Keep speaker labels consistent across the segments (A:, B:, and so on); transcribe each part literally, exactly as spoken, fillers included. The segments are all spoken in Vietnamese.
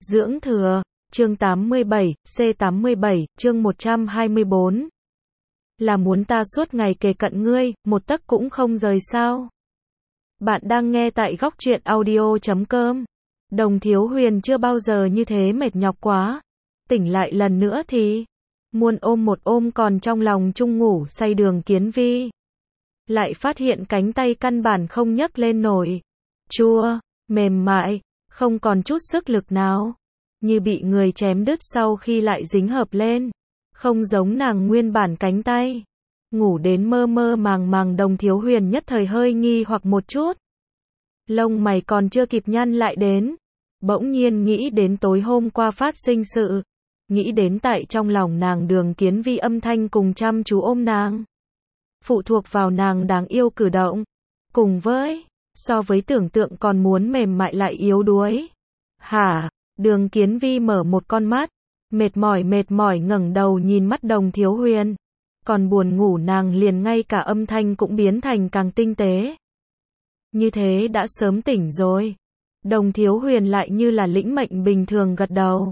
A: Dưỡng thừa, chương tám mươi bảy, C tám mươi bảy, chương một trăm hai mươi bốn. Là muốn ta suốt ngày kề cận ngươi, một tấc cũng không rời sao? Bạn đang nghe tại góc truyện audio chấm com. Đồng Thiếu Huyền chưa bao giờ như thế mệt nhọc quá. Tỉnh lại lần nữa thì muốn ôm một ôm còn trong lòng chung ngủ say Đường Kiến Vi. Lại phát hiện cánh tay căn bản không nhấc lên nổi. Chua, mềm mại, không còn chút sức lực nào. Như bị người chém đứt sau khi lại dính hợp lên. Không giống nàng nguyên bản cánh tay. Ngủ đến mơ mơ màng màng Đồng Thiếu Huyền nhất thời hơi nghi hoặc một chút. Lông mày còn chưa kịp nhăn lại đến. Bỗng nhiên nghĩ đến tối hôm qua phát sinh sự. Nghĩ đến tại trong lòng nàng Đường Kiến Vi âm thanh cùng chăm chú ôm nàng. Phụ thuộc vào nàng đáng yêu cử động. Cùng với, so với tưởng tượng còn muốn mềm mại lại yếu đuối. Hả? Đường Kiến Vi mở một con mắt. Mệt mỏi mệt mỏi ngẩng đầu nhìn mắt Đồng Thiếu Huyền. Còn buồn ngủ nàng liền ngay cả âm thanh cũng biến thành càng tinh tế. Như thế đã sớm tỉnh rồi. Đồng Thiếu Huyền lại như là lĩnh mệnh bình thường gật đầu.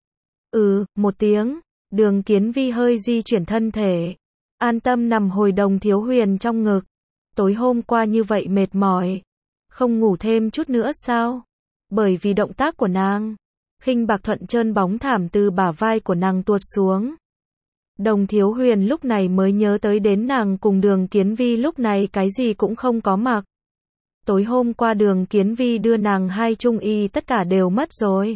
A: Ừ, một tiếng. Đường Kiến Vi hơi di chuyển thân thể. An tâm nằm hồi Đồng Thiếu Huyền trong ngực. Tối hôm qua như vậy mệt mỏi. Không ngủ thêm chút nữa sao? Bởi vì động tác của nàng. Khinh bạc thuận trơn bóng thảm từ bả vai của nàng tuột xuống. Đồng Thiếu Huyền lúc này mới nhớ tới đến nàng cùng Đường Kiến Vi lúc này cái gì cũng không có mặc. Tối hôm qua Đường Kiến Vi đưa nàng hai trung y tất cả đều mất rồi.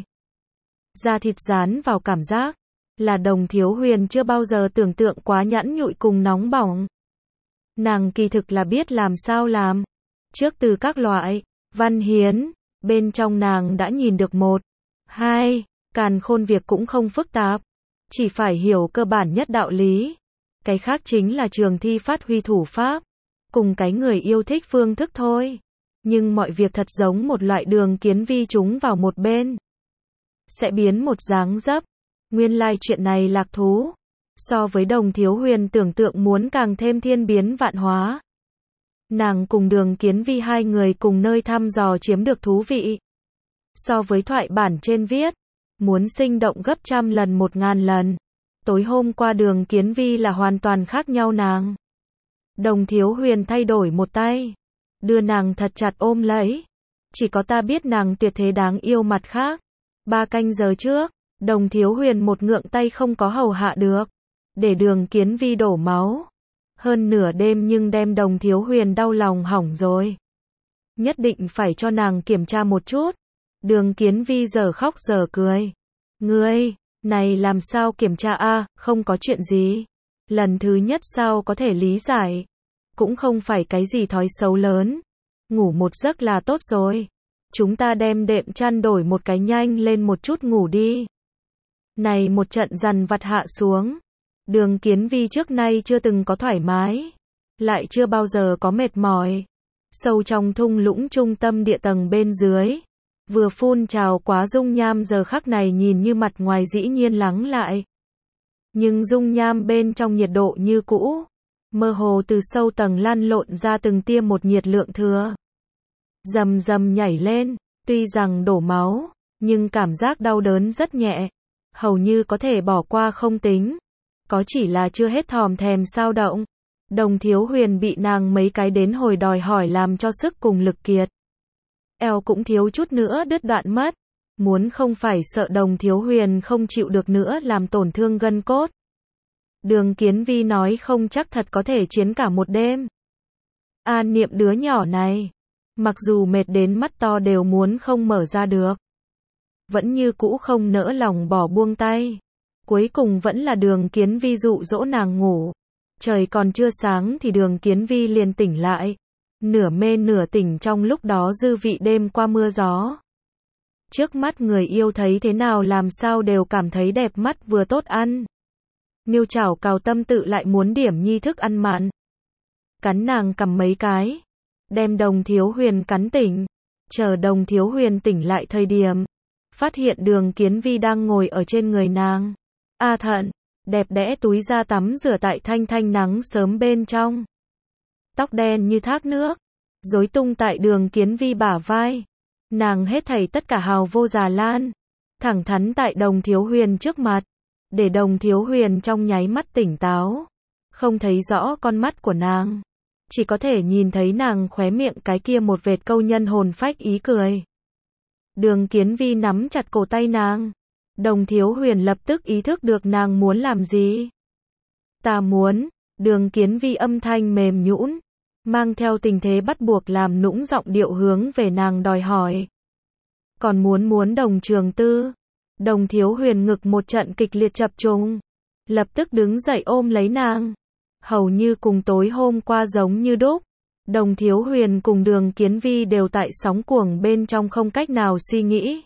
A: Da thịt dán vào cảm giác. Là Đồng Thiếu Huyền chưa bao giờ tưởng tượng quá nhẵn nhụi cùng nóng bỏng. Nàng kỳ thực là biết làm sao làm. Trước từ các loại văn hiến, bên trong nàng đã nhìn được một, hai, càn khôn việc cũng không phức tạp. Chỉ phải hiểu cơ bản nhất đạo lý. Cái khác chính là trường thi phát huy thủ pháp. Cùng cái người yêu thích phương thức thôi. Nhưng mọi việc thật giống một loại Đường Kiến Vi chúng vào một bên. Sẽ biến một dáng dấp. Nguyên lai chuyện này lạc thú. So với Đồng Thiếu Huyền tưởng tượng muốn càng thêm thiên biến vạn hóa. Nàng cùng Đường Kiến Vi hai người cùng nơi thăm dò chiếm được thú vị. So với thoại bản trên viết. Muốn sinh động gấp trăm lần một ngàn lần. Tối hôm qua Đường Kiến Vi là hoàn toàn khác nhau nàng. Đồng Thiếu Huyền thay đổi một tay. Đưa nàng thật chặt ôm lấy. Chỉ có ta biết nàng tuyệt thế đáng yêu mặt khác. Ba canh giờ trước, Đồng Thiếu Huyền một ngượng tay không có hầu hạ được. Để Đường Kiến Vi đổ máu. Hơn nửa đêm nhưng đem Đồng Thiếu Huyền đau lòng hỏng rồi. Nhất định phải cho nàng kiểm tra một chút. Đường Kiến Vi giờ khóc giờ cười. Ngươi, này làm sao kiểm tra a, không có chuyện gì. Lần thứ nhất sao có thể lý giải. Cũng không phải cái gì thói xấu lớn. Ngủ một giấc là tốt rồi. Chúng ta đem đệm chăn đổi một cái nhanh lên một chút ngủ đi. Này một trận dằn vặt hạ xuống. Đường Kiến Vi trước nay chưa từng có thoải mái. Lại chưa bao giờ có mệt mỏi. Sâu trong thung lũng trung tâm địa tầng bên dưới. Vừa phun trào quá dung nham giờ khắc này nhìn như mặt ngoài dĩ nhiên lắng lại. Nhưng dung nham bên trong nhiệt độ như cũ. Mơ hồ từ sâu tầng lăn lộn ra từng tia một nhiệt lượng thừa. Rầm rầm nhảy lên, tuy rằng đổ máu, nhưng cảm giác đau đớn rất nhẹ. Hầu như có thể bỏ qua không tính. Có chỉ là chưa hết thòm thèm sao động. Đồng Thiếu Huyền bị nàng mấy cái đến hồi đòi hỏi làm cho sức cùng lực kiệt. Eo cũng thiếu chút nữa đứt đoạn mất. Muốn không phải sợ Đồng Thiếu Huyền không chịu được nữa làm tổn thương gân cốt. Đường Kiến Vi nói không chắc thật có thể chiến cả một đêm. An niệm đứa nhỏ này. Mặc dù mệt đến mắt to đều muốn không mở ra được. Vẫn như cũ không nỡ lòng bỏ buông tay. Cuối cùng vẫn là Đường Kiến Vi dụ dỗ nàng ngủ. Trời còn chưa sáng thì Đường Kiến Vi liền tỉnh lại. Nửa mê nửa tỉnh trong lúc đó dư vị đêm qua mưa gió. Trước mắt người yêu thấy thế nào làm sao đều cảm thấy đẹp mắt vừa tốt ăn. Miêu chảo cào tâm tự lại muốn điểm nhi thức ăn mặn. Cắn nàng cầm mấy cái. Đem Đồng Thiếu Huyền cắn tỉnh. Chờ Đồng Thiếu Huyền tỉnh lại thời điểm. Phát hiện Đường Kiến Vi đang ngồi ở trên người nàng. A thận, đẹp đẽ túi ra tắm rửa tại thanh thanh nắng sớm bên trong. Tóc đen như thác nước. Rối tung tại Đường Kiến Vi bả vai. Nàng hết thảy tất cả hào vô già lan. thẳng thắn tại Đồng Thiếu Huyền trước mặt, để Đồng Thiếu Huyền trong nháy mắt tỉnh táo, không thấy rõ con mắt của nàng, chỉ có thể nhìn thấy nàng khóe miệng cái kia một vệt câu nhân hồn phách ý cười. Đường Kiến Vi nắm chặt cổ tay nàng, Đồng Thiếu Huyền lập tức ý thức được nàng muốn làm gì. Ta muốn, Đường Kiến Vi âm thanh mềm nhũn, mang theo tình thế bắt buộc làm nũng giọng điệu hướng về nàng đòi hỏi. Còn muốn muốn Đồng Trường Tư. Đồng Thiếu Huyền ngực một trận kịch liệt chập trùng, lập tức đứng dậy ôm lấy nàng. Hầu như cùng tối hôm qua giống như đúc, Đồng Thiếu Huyền cùng Đường Kiến Vi đều tại sóng cuồng bên trong không cách nào suy nghĩ.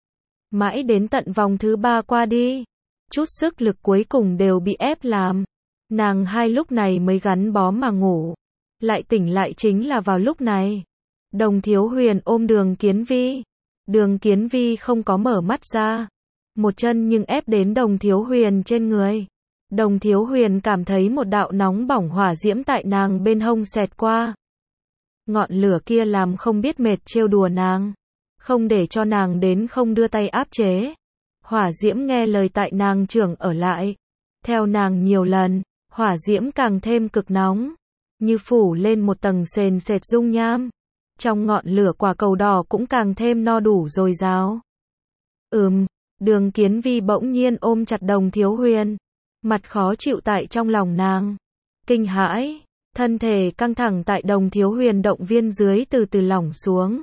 A: Mãi đến tận vòng thứ ba qua đi, chút sức lực cuối cùng đều bị ép làm. Nàng hai lúc này mới gắn bó mà ngủ. Lại tỉnh lại chính là vào lúc này. Đồng Thiếu Huyền ôm Đường Kiến Vi. Đường Kiến Vi không có mở mắt ra. Một chân nhưng ép đến Đồng Thiếu Huyền trên người. Đồng Thiếu Huyền cảm thấy một đạo nóng bỏng hỏa diễm tại nàng bên hông xẹt qua. Ngọn lửa kia làm không biết mệt trêu đùa nàng, không để cho nàng đến không đưa tay áp chế. Hỏa diễm nghe lời tại nàng trưởng ở lại. Theo nàng nhiều lần, hỏa diễm càng thêm cực nóng, như phủ lên một tầng sền sệt dung nham. Trong ngọn lửa quả cầu đỏ cũng càng thêm no đủ dồi dào. Ừm, Đường Kiến Vi bỗng nhiên ôm chặt Đồng Thiếu Huyền, mặt khó chịu tại trong lòng nàng. Kinh hãi, thân thể căng thẳng tại Đồng Thiếu Huyền động viên dưới từ từ lỏng xuống.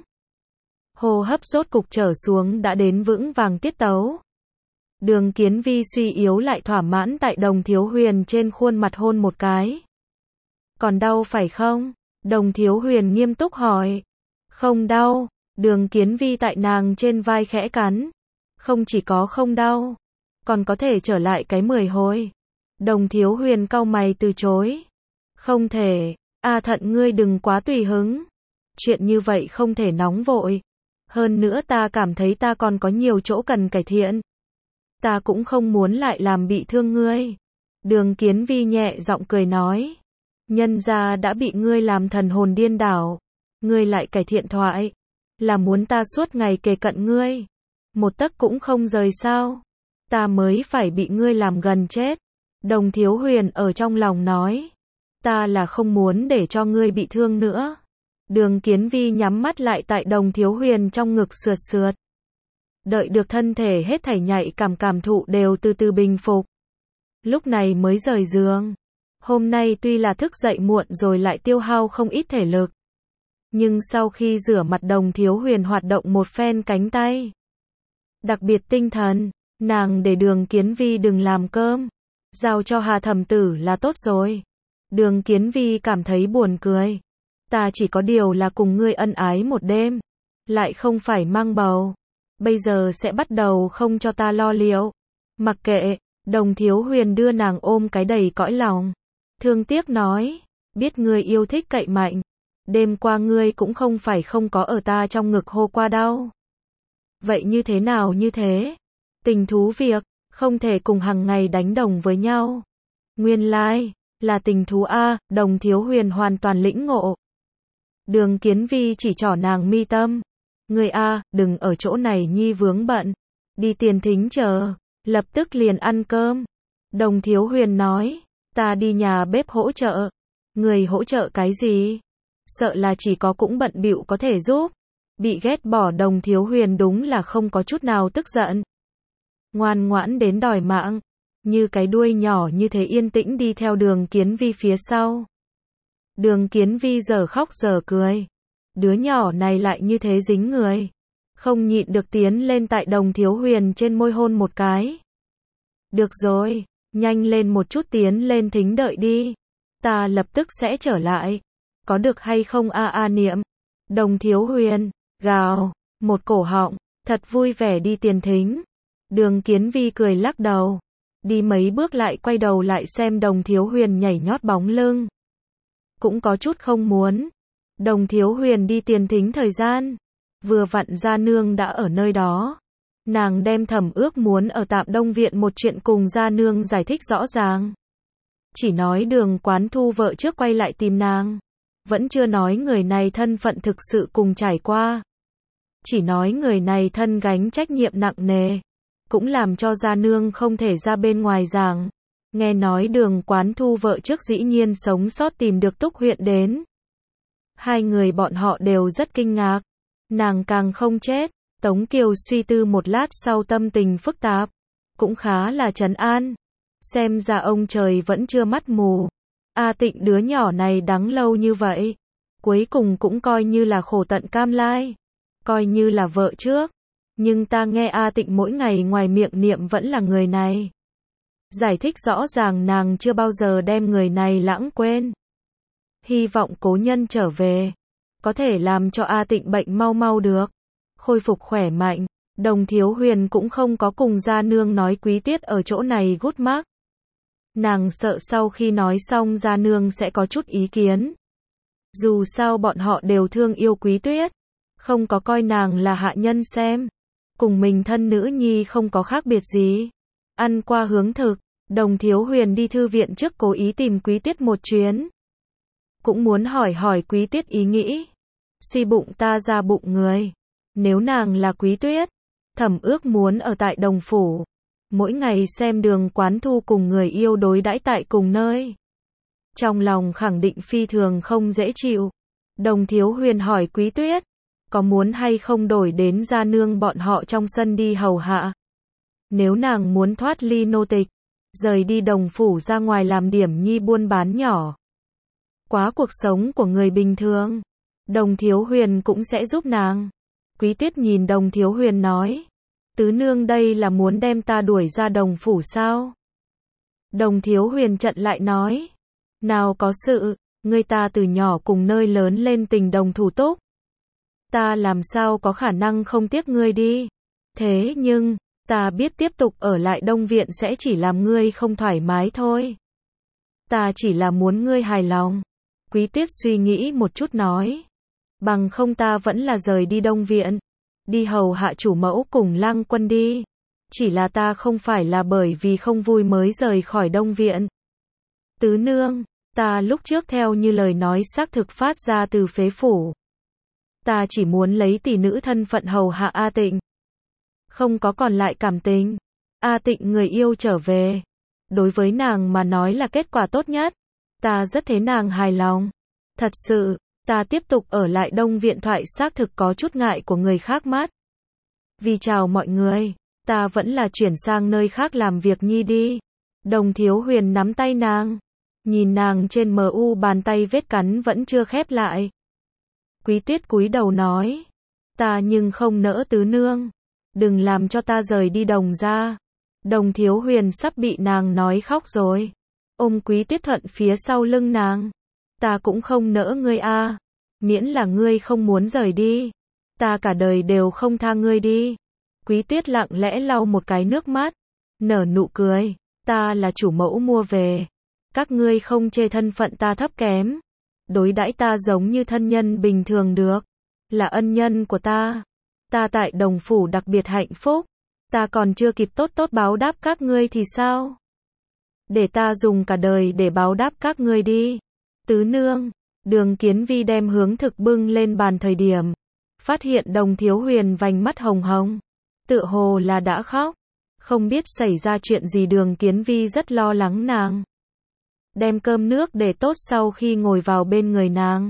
A: Hô hấp rốt cục trở xuống đã đến vững vàng tiết tấu. Đường Kiến Vi suy yếu lại thỏa mãn tại Đồng Thiếu Huyền trên khuôn mặt hôn một cái. Còn đau phải không? Đồng Thiếu Huyền nghiêm túc hỏi. Không đau. Đường Kiến Vi tại nàng trên vai khẽ cắn. Không chỉ có không đau, còn có thể trở lại cái mười hồi. Đồng Thiếu Huyền cau mày từ chối. Không thể, A Thận ngươi đừng quá tùy hứng. Chuyện như vậy không thể nóng vội. Hơn nữa ta cảm thấy ta còn có nhiều chỗ cần cải thiện. Ta cũng không muốn lại làm bị thương ngươi. Đường Kiến Vi nhẹ giọng cười nói. Nhân gia đã bị ngươi làm thần hồn điên đảo. Ngươi lại cải thiện thoại. Là muốn ta suốt ngày kề cận ngươi. Một tấc cũng không rời sao. Ta mới phải bị ngươi làm gần chết. Đồng Thiếu Huyền ở trong lòng nói. Ta là không muốn để cho ngươi bị thương nữa. Đường Kiến Vi nhắm mắt lại tại Đồng Thiếu Huyền trong ngực sượt sượt. Đợi được thân thể hết thảy nhạy cảm cảm thụ đều từ từ bình phục. Lúc này mới rời giường. Hôm nay tuy là thức dậy muộn rồi lại tiêu hao không ít thể lực. Nhưng sau khi rửa mặt Đồng Thiếu Huyền hoạt động một phen cánh tay. Đặc biệt tinh thần, nàng để Đường Kiến Vi đừng làm cơm. Giao cho Hà Thẩm Tử là tốt rồi. Đường Kiến Vi cảm thấy buồn cười. Ta chỉ có điều là cùng ngươi ân ái một đêm. Lại không phải mang bầu. Bây giờ sẽ bắt đầu không cho ta lo liệu. Mặc kệ, Đồng Thiếu Huyền đưa nàng ôm cái đầy cõi lòng. Thương tiếc nói, biết ngươi yêu thích cậy mạnh. Đêm qua ngươi cũng không phải không có ở ta trong ngực hô qua đâu. Vậy như thế nào như thế? Tình thú việc, không thể cùng hàng ngày đánh đồng với nhau. Nguyên lai, like, là tình thú A, Đồng Thiếu Huyền hoàn toàn lĩnh ngộ. Đường Kiến Vi chỉ trỏ nàng mi tâm. Ngươi A, đừng ở chỗ này nhi vướng bận. Đi tiền thính chờ, lập tức liền ăn cơm. Đồng Thiếu Huyền nói, ta đi nhà bếp hỗ trợ. Người hỗ trợ cái gì? Sợ là chỉ có cũng bận bịu có thể giúp. Bị ghét bỏ Đồng Thiếu Huyền đúng là không có chút nào tức giận. Ngoan ngoãn đến đòi mạng. Như cái đuôi nhỏ như thế yên tĩnh đi theo Đường Kiến Vi phía sau. Đường Kiến Vi giờ khóc giờ cười. Đứa nhỏ này lại như thế dính người. Không nhịn được tiến lên tại Đồng Thiếu Huyền trên môi hôn một cái. Được rồi, nhanh lên một chút tiến lên thính đợi đi. Ta lập tức sẽ trở lại. Có được hay không a a niệm? Đồng Thiếu Huyền, gào, một cổ họng, thật vui vẻ đi tiền thính. Đường Kiến Vi cười lắc đầu. Đi mấy bước lại quay đầu lại xem Đồng Thiếu Huyền nhảy nhót bóng lưng. Cũng có chút không muốn. Đồng Thiếu Huyền đi tiền thính thời gian. Vừa vặn Gia Nương đã ở nơi đó. Nàng đem Thẩm Ước muốn ở Tạm Đông Viện một chuyện cùng Gia Nương giải thích rõ ràng. Chỉ nói Đường Quán Thu vợ trước quay lại tìm nàng. Vẫn chưa nói người này thân phận thực sự cùng trải qua. Chỉ nói người này thân gánh trách nhiệm nặng nề. cũng làm cho gia nương không thể ra bên ngoài giảng. Nghe nói Đường Quán Thu vợ trước dĩ nhiên sống sót tìm được Túc huyện đến. Hai người bọn họ đều rất kinh ngạc. Nàng càng không chết. Tống Kiều suy tư một lát sau tâm tình phức tạp. Cũng khá là trấn an. Xem ra ông trời vẫn chưa mắt mù. A Tịnh đứa nhỏ này đắng lâu như vậy. Cuối cùng cũng coi như là khổ tận cam lai. Coi như là vợ trước. Nhưng ta nghe A Tịnh mỗi ngày ngoài miệng niệm vẫn là người này. Giải thích rõ ràng nàng chưa bao giờ đem người này lãng quên. Hy vọng cố nhân trở về. Có thể làm cho A Tịnh bệnh mau mau được. Khôi phục khỏe mạnh. Đồng Thiếu Huyền cũng không có cùng gia nương nói Quý Tiết ở chỗ này gút mắc. Nàng sợ sau khi nói xong gia nương sẽ có chút ý kiến. Dù sao bọn họ đều thương yêu Quý Tuyết. Không có coi nàng là hạ nhân xem. Cùng mình thân nữ nhi không có khác biệt gì. Ăn qua hướng thực. Đồng Thiếu Huyền đi thư viện trước cố ý tìm Quý Tiết một chuyến. Cũng muốn hỏi hỏi Quý Tiết ý nghĩ. Suy bụng ta ra bụng người. Nếu nàng là Quý Tuyết, thẩm ước muốn ở tại Đồng Phủ. Mỗi ngày xem Đường Quán Thu cùng người yêu đối đãi tại cùng nơi. Trong lòng khẳng định phi thường không dễ chịu. Đồng Thiếu Huyền hỏi Quý Tuyết, có muốn hay không đổi đến gia nương bọn họ trong sân đi hầu hạ. Nếu nàng muốn thoát ly nô tịch, rời đi Đồng Phủ ra ngoài làm điểm nhi buôn bán nhỏ. Quá cuộc sống của người bình thường. Đồng Thiếu Huyền cũng sẽ giúp nàng. Quý Tiết nhìn Đồng Thiếu Huyền nói. Tứ nương đây là muốn đem ta đuổi ra Đồng Phủ sao? Đồng Thiếu Huyền chặn lại nói. Nào có sự, ngươi ta từ nhỏ cùng nơi lớn lên tình đồng thủ túc. Ta làm sao có khả năng không tiếc ngươi đi. Thế nhưng, ta biết tiếp tục ở lại Đông Viện sẽ chỉ làm ngươi không thoải mái thôi. Ta chỉ là muốn ngươi hài lòng. Quý Tiết suy nghĩ một chút nói. Bằng không ta vẫn là rời đi Đông Viện. Đi hầu hạ chủ mẫu cùng Lang Quân đi. Chỉ là ta không phải là bởi vì không vui mới rời khỏi Đông Viện. Tứ nương, ta lúc trước theo như lời nói xác thực phát ra từ phế phủ. Ta chỉ muốn lấy tỷ nữ thân phận hầu hạ A Tịnh. Không có còn lại cảm tình. A Tịnh người yêu trở về. Đối với nàng mà nói là kết quả tốt nhất. Ta rất thế nàng hài lòng. Thật sự, ta tiếp tục ở lại Đông Viện thoại xác thực có chút ngại của người khác mắt. Vì chào mọi người, ta vẫn là chuyển sang nơi khác làm việc nhi đi. Đồng Thiếu Huyền nắm tay nàng. Nhìn nàng trên mờ u bàn tay vết cắn vẫn chưa khép lại. Quý Tiết cúi đầu nói. Ta nhưng không nỡ tứ nương. Đừng làm cho ta rời đi Đồng ra. Đồng Thiếu Huyền sắp bị nàng nói khóc rồi. Ôm Quý Tiết thuận phía sau lưng nàng. Ta cũng không nỡ ngươi a. Miễn là ngươi không muốn rời đi. Ta cả đời đều không tha ngươi đi. Quý Tiết lặng lẽ lau một cái nước mắt. Nở nụ cười. Ta là chủ mẫu mua về. Các ngươi không chê thân phận ta thấp kém. Đối đãi ta giống như thân nhân bình thường được. Là ân nhân của ta. Ta tại Đồng Phủ đặc biệt hạnh phúc. Ta còn chưa kịp tốt tốt báo đáp các ngươi thì sao? Để ta dùng cả đời để báo đáp các ngươi đi. Tứ nương, Đường Kiến Vi đem hướng thực bưng lên bàn thời điểm. Phát hiện Đồng Thiếu Huyền vành mắt hồng hồng. Tựa hồ là đã khóc. Không biết xảy ra chuyện gì Đường Kiến Vi rất lo lắng nàng. Đem cơm nước để tốt sau khi ngồi vào bên người nàng.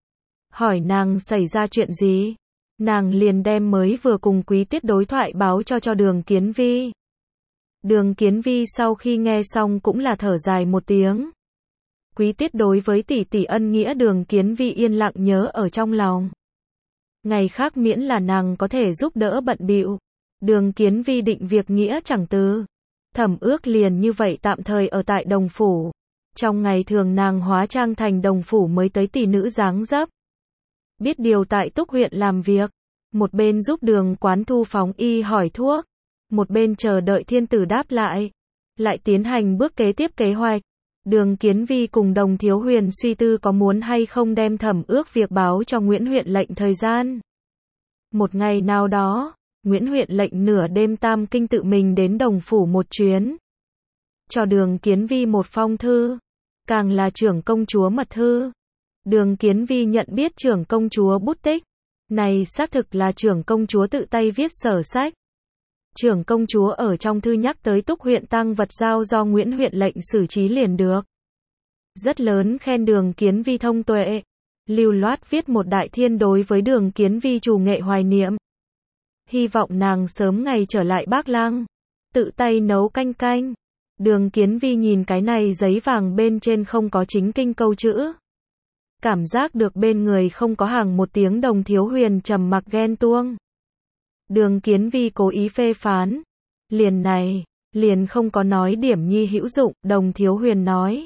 A: Hỏi nàng xảy ra chuyện gì. Nàng liền đem mới vừa cùng Quý Tiết đối thoại báo cho cho Đường Kiến Vi. Đường Kiến Vi sau khi nghe xong cũng là thở dài một tiếng. Quý Tiết đối với tỷ tỷ ân nghĩa Đường Kiến Vi yên lặng nhớ ở trong lòng. Ngày khác miễn là nàng có thể giúp đỡ bận bịu. Đường Kiến Vi định việc nghĩa chẳng từ. Thẩm ước liền như vậy tạm thời ở tại Đồng Phủ. Trong ngày thường nàng hóa trang thành Đồng Phủ mới tới tỷ nữ dáng dấp. Biết điều tại Túc huyện làm việc. Một bên giúp Đường Quán Thu phóng y hỏi thuốc. Một bên chờ đợi thiên tử đáp lại. Lại tiến hành bước kế tiếp kế hoạch. Đường Kiến Vi cùng Đồng Thiếu Huyền suy tư có muốn hay không đem thẩm ước việc báo cho Nguyễn huyện lệnh thời gian. Một ngày nào đó, Nguyễn huyện lệnh nửa đêm tam kinh tự mình đến Đồng Phủ một chuyến. Cho Đường Kiến Vi một phong thư. Càng là trưởng công chúa mật thư. Đường Kiến Vi nhận biết trưởng công chúa bút tích. Này xác thực là trưởng công chúa tự tay viết sở sách. Trưởng công chúa ở trong thư nhắc tới Túc huyện tang vật giao do Nguyễn huyện lệnh xử trí liền được. Rất lớn khen Đường Kiến Vi thông tuệ. Lưu loát viết một đại thiên đối với Đường Kiến Vi trù nghệ hoài niệm. Hy vọng nàng sớm ngày trở lại Bác Lăng. Tự tay nấu canh canh. Đường Kiến Vi nhìn cái này giấy vàng bên trên không có chính kinh câu chữ. Cảm giác được bên người không có hàng một tiếng Đồng Thiếu Huyền trầm mặc ghen tuông. Đường Kiến Vi cố ý phê phán. Liền này, liền không có nói điểm nhi hữu dụng, Đồng Thiếu Huyền nói.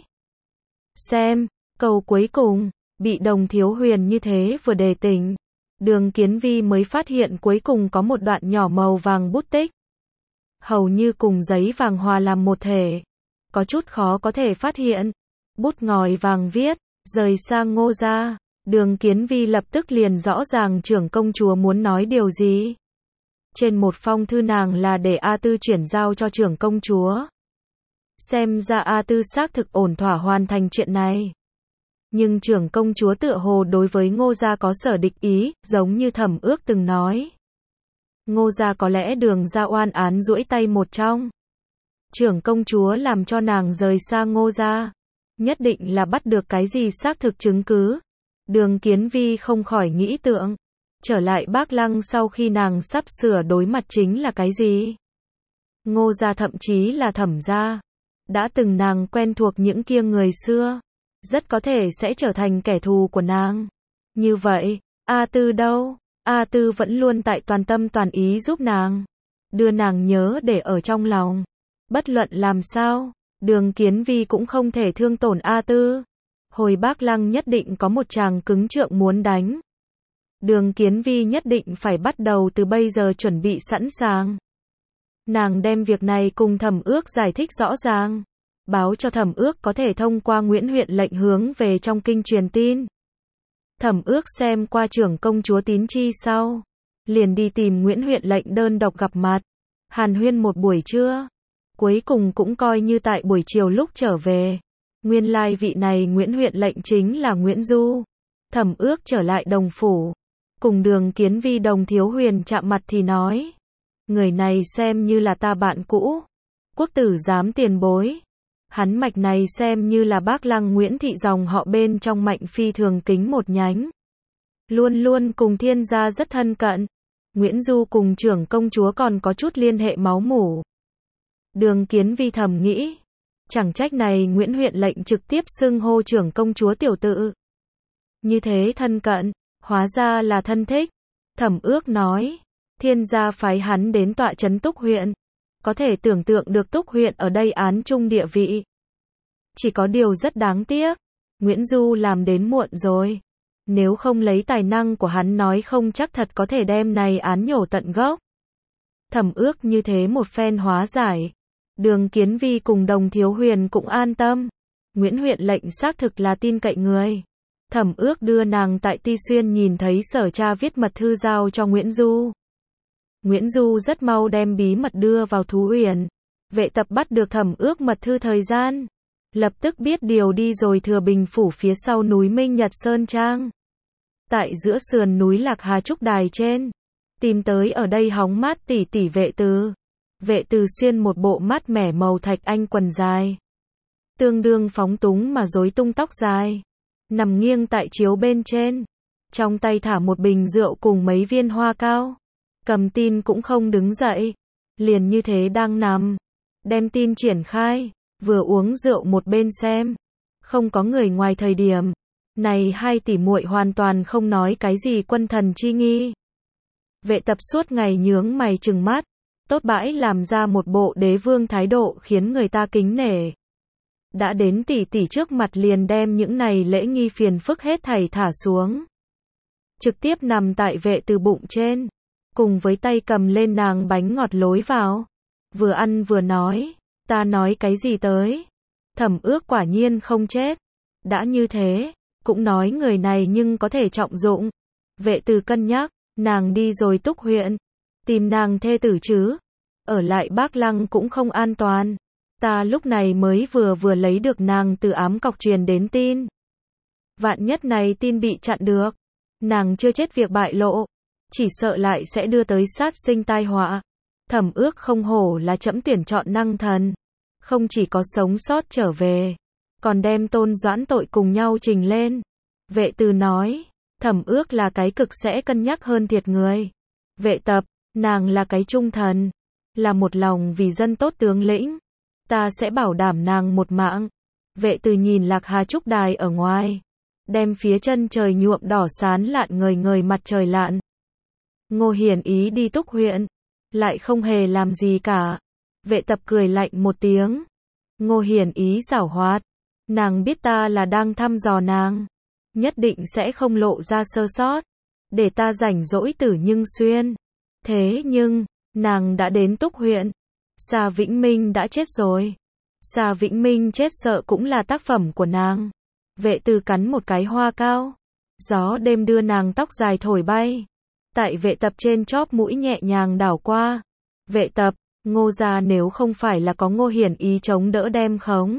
A: Xem, câu cuối cùng, bị Đồng Thiếu Huyền như thế vừa đề tỉnh. Đường Kiến Vi mới phát hiện cuối cùng có một đoạn nhỏ màu vàng bút tích. Hầu như cùng giấy vàng hòa làm một thể. Có chút khó có thể phát hiện. Bút ngòi vàng viết, rời sang Ngô gia. Đường Kiến Vi lập tức liền rõ ràng trưởng công chúa muốn nói điều gì. Trên một phong thư nàng là để A Tư chuyển giao cho trưởng công chúa. Xem ra A Tư xác thực ổn thỏa hoàn thành chuyện này. Nhưng trưởng công chúa tựa hồ đối với Ngô gia có sở địch ý, giống như Thẩm Ước từng nói. Ngô gia có lẽ Đường gia oan án duỗi tay một trong. Trưởng công chúa làm cho nàng rời xa Ngô gia. Nhất định là bắt được cái gì xác thực chứng cứ. Đường Kiến Vi không khỏi nghĩ tượng. Trở lại Bác Lăng sau khi nàng sắp sửa đối mặt chính là cái gì? Ngô gia thậm chí là Thẩm gia. Đã từng nàng quen thuộc những kia người xưa. Rất có thể sẽ trở thành kẻ thù của nàng. Như vậy, A Tư đâu? A Tư vẫn luôn tại toàn tâm toàn ý giúp nàng. Đưa nàng nhớ để ở trong lòng. Bất luận làm sao, Đường Kiến Vi cũng không thể thương tổn A Tư. Hồi Bác Lăng nhất định có một chàng cứng trượng muốn đánh. Đường Kiến Vi nhất định phải bắt đầu từ bây giờ chuẩn bị sẵn sàng. Nàng đem việc này cùng Thẩm Ước giải thích rõ ràng. Báo cho Thẩm Ước có thể thông qua Nguyễn huyện lệnh hướng về trong kinh truyền tin. Thẩm Ước xem qua trưởng công chúa tín chi sau. Liền đi tìm Nguyễn huyện lệnh đơn độc gặp mặt. Hàn huyên một buổi trưa. Cuối cùng cũng coi như tại buổi chiều lúc trở về. Nguyên lai vị này Nguyễn huyện lệnh chính là Nguyễn Du. Thẩm Ước trở lại Đồng phủ. Cùng Đường Kiến Vi Đồng Thiếu Huyền chạm mặt thì nói. Người này xem như là ta bạn cũ. Quốc tử giám tiền bối. Hắn mạch này xem như là Bác Lăng Nguyễn thị dòng họ bên trong Mạnh phi thường kính một nhánh. Luôn luôn cùng Thiên gia rất thân cận. Nguyễn Du cùng trưởng công chúa còn có chút liên hệ máu mủ. Đường Kiến Vi thầm nghĩ. Chẳng trách này Nguyễn huyện lệnh trực tiếp xưng hô trưởng công chúa tiểu tự. Như thế thân cận, hóa ra là thân thích. Thẩm Ước nói. Thiên gia phái hắn đến tọa trấn Túc huyện. Có thể tưởng tượng được Túc huyện ở đây án chung địa vị. Chỉ có điều rất đáng tiếc. Nguyễn Du làm đến muộn rồi. Nếu không lấy tài năng của hắn nói không chắc thật có thể đem này án nhổ tận gốc. Thẩm Ước như thế một phen hóa giải. Đường Kiến Vi cùng Đồng Thiếu Huyền cũng an tâm. Nguyễn huyện lệnh xác thực là tin cậy người. Thẩm Ước đưa nàng tại Ti Xuyên nhìn thấy Sở cha viết mật thư giao cho Nguyễn Du. Nguyễn Du rất mau đem bí mật đưa vào Thú Uyển. Vệ tập bắt được Thẩm Ước mật thư thời gian. Lập tức biết điều đi rồi Thừa Bình phủ phía sau núi Minh Nhật Sơn Trang. Tại giữa sườn núi Lạc Hà Trúc Đài trên. Tìm tới ở đây hóng mát tỷ tỷ Vệ Từ. Vệ Từ xuyên một bộ mát mẻ màu thạch anh quần dài. Tương đương phóng túng mà rối tung tóc dài. Nằm nghiêng tại chiếu bên trên. Trong tay thả một bình rượu cùng mấy viên hoa cao. Cầm tin cũng không đứng dậy. Liền như thế đang nằm. Đem tin triển khai. Vừa uống rượu một bên xem. Không có người ngoài thời điểm. Này hai tỷ muội hoàn toàn không nói cái gì quân thần chi nghi. Vệ tập suốt ngày nhướng mày trừng mắt. Tốt bãi làm ra một bộ đế vương thái độ khiến người ta kính nể. Đã đến tỷ tỷ trước mặt liền đem những này lễ nghi phiền phức hết thảy thả xuống. Trực tiếp nằm tại Vệ Từ bụng trên. Cùng với tay cầm lên nàng bánh ngọt lối vào. Vừa ăn vừa nói. Ta nói cái gì tới? Thẩm Ước quả nhiên không chết. Đã như thế, cũng nói người này nhưng có thể trọng dụng. Vệ Từ cân nhắc, nàng đi rồi Túc huyện. Tìm nàng thê tử chứ. Ở lại Bác Lăng cũng không an toàn. Ta lúc này mới vừa vừa lấy được nàng từ ám cọc truyền đến tin. Vạn nhất này tin bị chặn được. Nàng chưa chết việc bại lộ. Chỉ sợ lại sẽ đưa tới sát sinh tai họa. Thẩm Ước không hổ là trẫm tuyển chọn năng thần. Không chỉ có sống sót trở về, còn đem Tôn Doãn tội cùng nhau trình lên. Vệ Từ nói, Thẩm Ước là cái cực sẽ cân nhắc hơn thiệt người. Vệ Tập, nàng là cái trung thần, là một lòng vì dân tốt tướng lĩnh. Ta sẽ bảo đảm nàng một mạng. Vệ Từ nhìn Lạc Hà Trúc đài ở ngoài, đem phía chân trời nhuộm đỏ sán lạn ngời ngời mặt trời lạn. Ngô Hiển Ý đi Túc huyện, lại không hề làm gì cả. Vệ Tập cười lạnh một tiếng. Ngô Hiển Ý giảo hoạt, nàng biết ta là đang thăm dò nàng, nhất định sẽ không lộ ra sơ sót, để ta rảnh rỗi Tử Nhưng Xuyên. Thế nhưng, nàng đã đến Túc huyện. Sa Vĩnh Minh đã chết rồi. Sa Vĩnh Minh chết sợ cũng là tác phẩm của nàng. Vệ Từ cắn một cái hoa cao. Gió đêm đưa nàng tóc dài thổi bay. Tại Vệ Tập trên chóp mũi nhẹ nhàng đảo qua. Vệ Tập, Ngô gia nếu không phải là có Ngô Hiển Ý chống đỡ đem khống,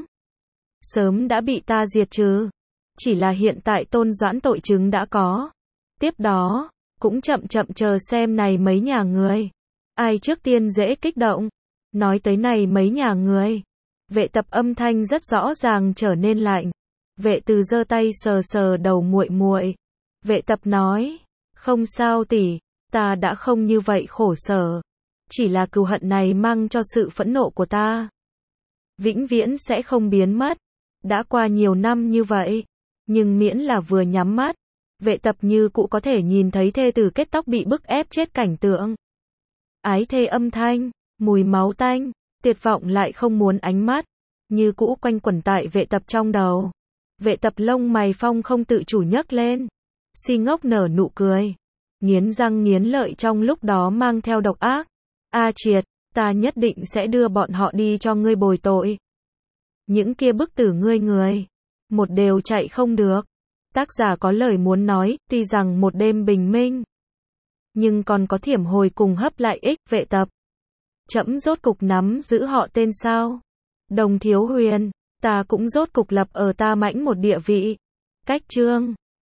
A: sớm đã bị ta diệt trừ. Chỉ là hiện tại Tôn Doãn tội chứng đã có. Tiếp đó, cũng chậm chậm chờ xem này mấy nhà người. Ai trước tiên dễ kích động. Nói tới này mấy nhà người. Vệ Tập âm thanh rất rõ ràng trở nên lạnh. Vệ Từ giơ tay sờ sờ đầu muội muội. Vệ Tập nói, không sao tỷ, ta đã không như vậy khổ sở. Chỉ là cừu hận này mang cho sự phẫn nộ của ta. Vĩnh viễn sẽ không biến mất. Đã qua nhiều năm như vậy. Nhưng miễn là vừa nhắm mắt, Vệ Tập như cũ có thể nhìn thấy thê tử kết tóc bị bức ép chết cảnh tượng. Ái thê âm thanh, mùi máu tanh, tuyệt vọng lại không muốn ánh mắt, như cũ quanh quẩn tại Vệ Tập trong đầu. Vệ Tập lông mày phong không tự chủ nhấc lên. Si ngốc nở nụ cười. Nghiến răng nghiến lợi trong lúc đó mang theo độc ác. A Triệt, ta nhất định sẽ đưa bọn họ đi cho ngươi bồi tội. Những kia bức tử ngươi người, một đều chạy không được. Tác giả có lời muốn nói, tuy rằng một đêm bình minh, nhưng còn có thiểm hồi cùng hấp lại ích. Vệ Tập, trẫm rốt cục nắm giữ họ tên sao? Đồng Thiếu Huyền, ta cũng rốt cục lập ở ta mãnh một địa vị. Cách chương